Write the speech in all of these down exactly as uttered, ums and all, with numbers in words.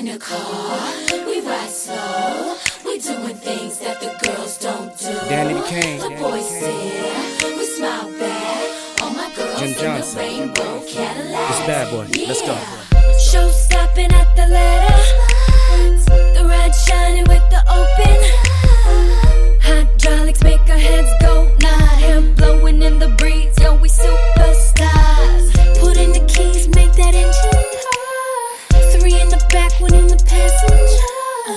in the car, we ride slow. We doing things that the girls don't do. Danny Kane. The boys stare, we smile back. All my girls Jim in Johnson. the rainbow Cadillac. It's Bad Boy. Yeah. Let's go. Show stopping at the ladder. The red shining with the open. Hydraulics make our heads go nod. Hair blowing in the breeze, yo, we superstars. Put in the keys, make that engine purr. Three in the back, one in the passenger.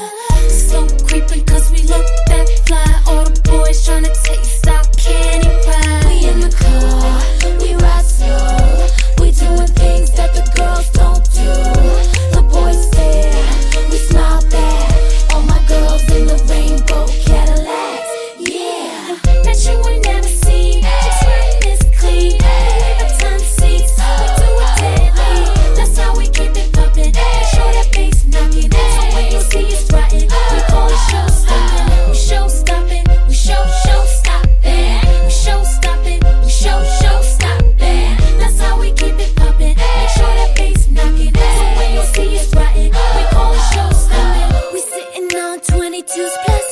Slow creeping cause we look that fly. All the boys tryna taste our candy pie. We in the car, we ride slow. We doing things that the girls don't do. The boys stare, we smile back. All my girls in the rainbow Cadillacs. Yeah, Bet you ain't never seen just riding this clean. Leave a ton of seats, we do it deadly. That's how we keep it pumping. Make sure that bass knocking. So when you see us riding, we call it show stopping. We show stopping, we show show stopping. We show stopping, we show show stopping. That's how we keep it pumping. Make sure that bass knocking. So when you see us riding, we call it show stopping. We sitting on twenty-twos plus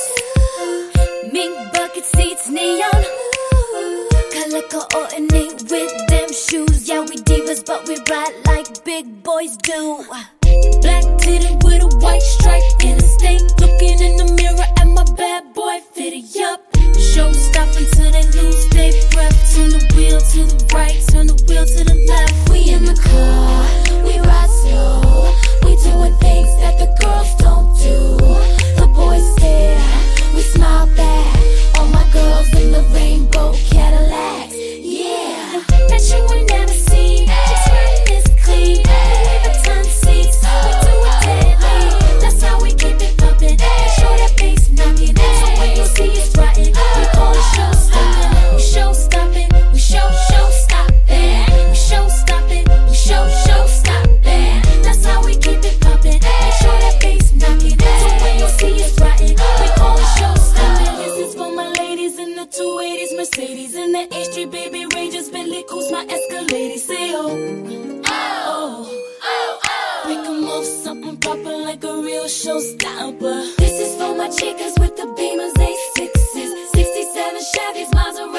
mink bucket seats, neon. Color coordinate with them shoes. Yeah, we divas, but we ride like big boys do. Black titted with a white stripe in a state. Looking in the mirror at my bad boy fitted up. Show stopping till they lose their breath. Turn the wheel to the right, turn the wheel to the left. we in the car, we ride slow. We doing things that the girls don't do. The boys stare, we smile back. All my girls in the rainbow Cadillacs. Yeah, Bet you ain't never seen just riding this clean. Leave a ton of seats, we do it deadly. That's how we keep it pumping. Make sure that bass knocking. So when you see us riding, we call it show stopping. We show stopping, we show show stopping. We show stopping, we show show stopping. That's how we keep it pumping. Make sure that bass knocking. So when you see us riding, we call it show stopping. This is for my ladies in the two eighties Mercedes, in the H three baby Rangers, Bentley Coos, my Escalade. Say oh, oh, oh, oh. Make a move, something proper like a real showstopper. this is for my chicas with the Beamers, A sixes, sixty-seven Chevys, Maserati.